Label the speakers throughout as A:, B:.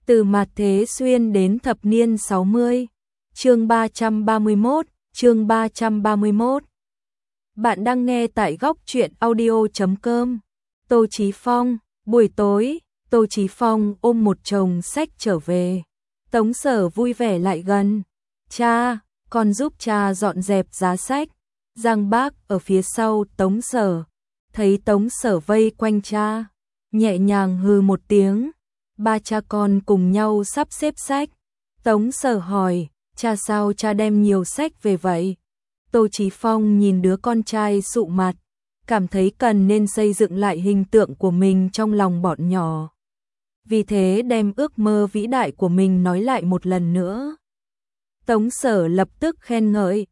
A: Từ mạt thế xuyên đến thập niên 60. Chương 331, chương 331. Bạn đang nghe tại góc truyện audio.com. Tô Chí Phong, buổi tối, Tô Chí Phong ôm một chồng sách trở về. Tống Sở vui vẻ lại gần. Cha, con giúp cha dọn dẹp giá sách. Giang Bác ở phía sau Tống Sở. Thấy Tống Sở vây quanh cha, nhẹ nhàng hừ một tiếng. Ba cha con cùng nhau sắp xếp sách. Tống Sở hỏi, cha sao cha đem nhiều sách về vậy? Tô Chí Phong nhìn đứa con trai sụ mặt, cảm thấy cần nên xây dựng lại hình tượng của mình trong lòng bọn nhỏ. Vì thế đem ước mơ vĩ đại của mình nói lại một lần nữa. Tống Sở lập tức khen ngợi,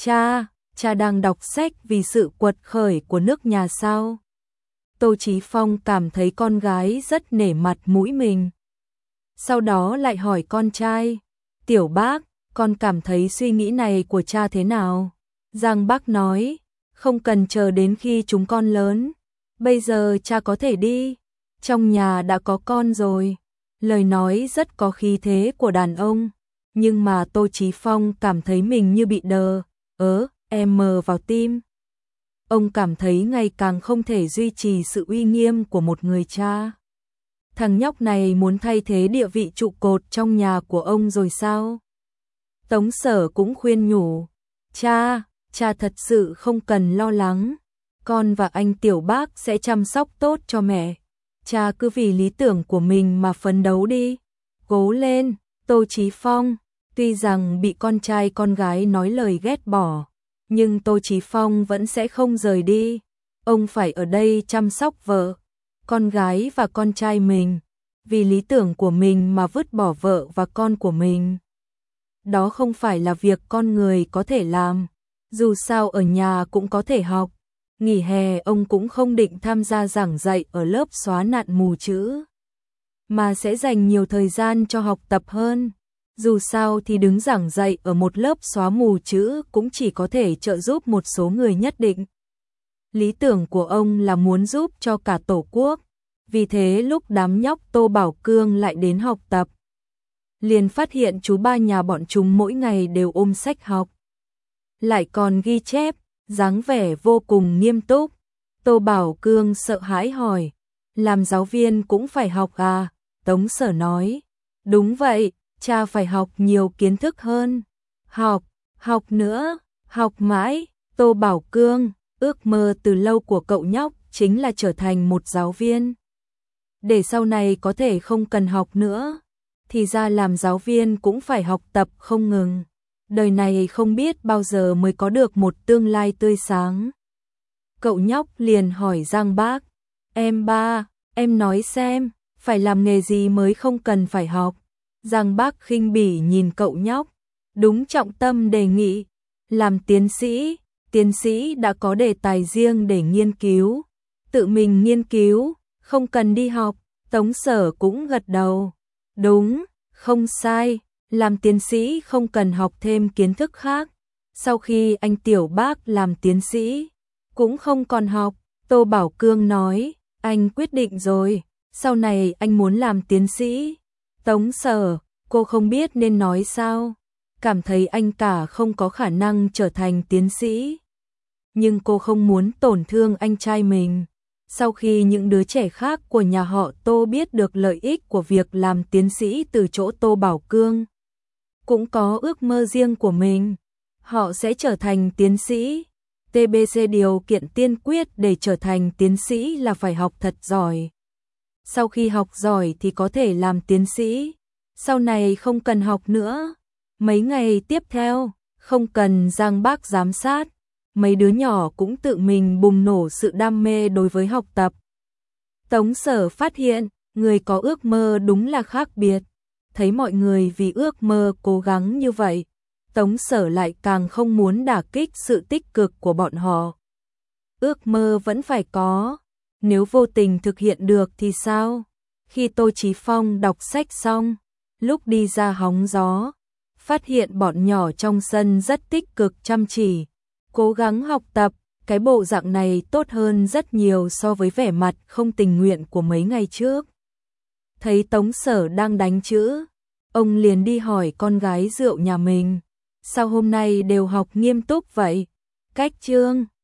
A: cha đang đọc sách vì sự quật khởi của nước nhà sao? Tô Chí Phong cảm thấy con gái rất nể mặt mũi mình. Sau đó lại hỏi con trai, Tiểu Bác, con cảm thấy suy nghĩ này của cha thế nào? Giang Bác nói, không cần chờ đến khi chúng con lớn. Bây giờ cha có thể đi, trong nhà đã có con rồi. Lời nói rất có khí thế của đàn ông, nhưng mà Tô Chí Phong cảm thấy mình như bị đờ, mờ vào tim. Ông cảm thấy ngày càng không thể duy trì sự uy nghiêm của một người cha. Thằng nhóc này muốn thay thế địa vị trụ cột trong nhà của ông rồi sao? Tống Sở cũng khuyên nhủ, cha thật sự không cần lo lắng. Con và anh Tiểu Bác sẽ chăm sóc tốt cho mẹ. Cha cứ vì lý tưởng của mình mà phấn đấu đi. Cố lên, Tô Chí Phong. Tuy rằng bị con trai con gái nói lời ghét bỏ, nhưng Tô Chí Phong vẫn sẽ không rời đi. Ông phải ở đây chăm sóc vợ, con gái và con trai mình. Vì lý tưởng của mình mà vứt bỏ vợ và con của mình. Đó không phải là việc con người có thể làm. Dù sao ở nhà cũng có thể học. Nghỉ hè ông cũng không định tham gia giảng dạy ở lớp xóa nạn mù chữ, mà sẽ dành nhiều thời gian cho học tập hơn. Dù sao thì đứng giảng dạy ở một lớp xóa mù chữ cũng chỉ có thể trợ giúp một số người nhất định. Lý tưởng của ông là muốn giúp cho cả Tổ quốc. Vì thế lúc đám nhóc Tô Bảo Cương lại đến học tập, liền phát hiện chú ba nhà bọn chúng mỗi ngày đều ôm sách học, lại còn ghi chép, dáng vẻ vô cùng nghiêm túc. Tô Bảo Cương sợ hãi hỏi, làm giáo viên cũng phải học à? Tống Sở nói, đúng vậy, cha phải học nhiều kiến thức hơn. Học nữa, học mãi. Tô Bảo Cương, ước mơ từ lâu của cậu nhóc chính là trở thành một giáo viên, để sau này có thể không cần học nữa. Thì ra làm giáo viên cũng phải học tập không ngừng. Đời này không biết bao giờ mới có được một tương lai tươi sáng. Cậu nhóc liền hỏi Giang Bác, em nói xem, phải làm nghề gì mới không cần phải học? Giang Bác khinh bỉ nhìn cậu nhóc, đúng trọng tâm đề nghị, làm tiến sĩ đã có đề tài riêng để nghiên cứu, tự mình nghiên cứu, không cần đi học. Tống Sở cũng gật đầu, đúng, không sai, làm tiến sĩ không cần học thêm kiến thức khác. Sau khi anh Tiểu Bác làm tiến sĩ, cũng không còn học. Tô Bảo Cương nói, anh quyết định rồi, sau này anh muốn làm tiến sĩ. Tống Sở, cô không biết nên nói sao, cảm thấy anh cả không có khả năng trở thành tiến sĩ. Nhưng cô không muốn tổn thương anh trai mình. Sau khi những đứa trẻ khác của nhà họ Tô biết được lợi ích của việc làm tiến sĩ từ chỗ Tô Bảo Cương, cũng có ước mơ riêng của mình, họ sẽ trở thành tiến sĩ. TBC điều kiện tiên quyết để trở thành tiến sĩ là phải học thật giỏi. Sau khi học giỏi thì có thể làm tiến sĩ, sau này không cần học nữa. Mấy ngày tiếp theo, không cần Giang Bác giám sát, mấy đứa nhỏ cũng tự mình bùng nổ sự đam mê đối với học tập. Tống Sở phát hiện, người có ước mơ đúng là khác biệt. Thấy mọi người vì ước mơ cố gắng như vậy, Tống Sở lại càng không muốn đả kích sự tích cực của bọn họ. Ước mơ vẫn phải có, nếu vô tình thực hiện được thì sao? Khi Tô Chí Phong đọc sách xong, lúc đi ra hóng gió, phát hiện bọn nhỏ trong sân rất tích cực chăm chỉ, cố gắng học tập, cái bộ dạng này tốt hơn rất nhiều so với vẻ mặt không tình nguyện của mấy ngày trước. thấy Tống Sở đang đánh chữ, ông liền đi hỏi con gái rượu nhà mình, sao hôm nay đều học nghiêm túc vậy? Cách chương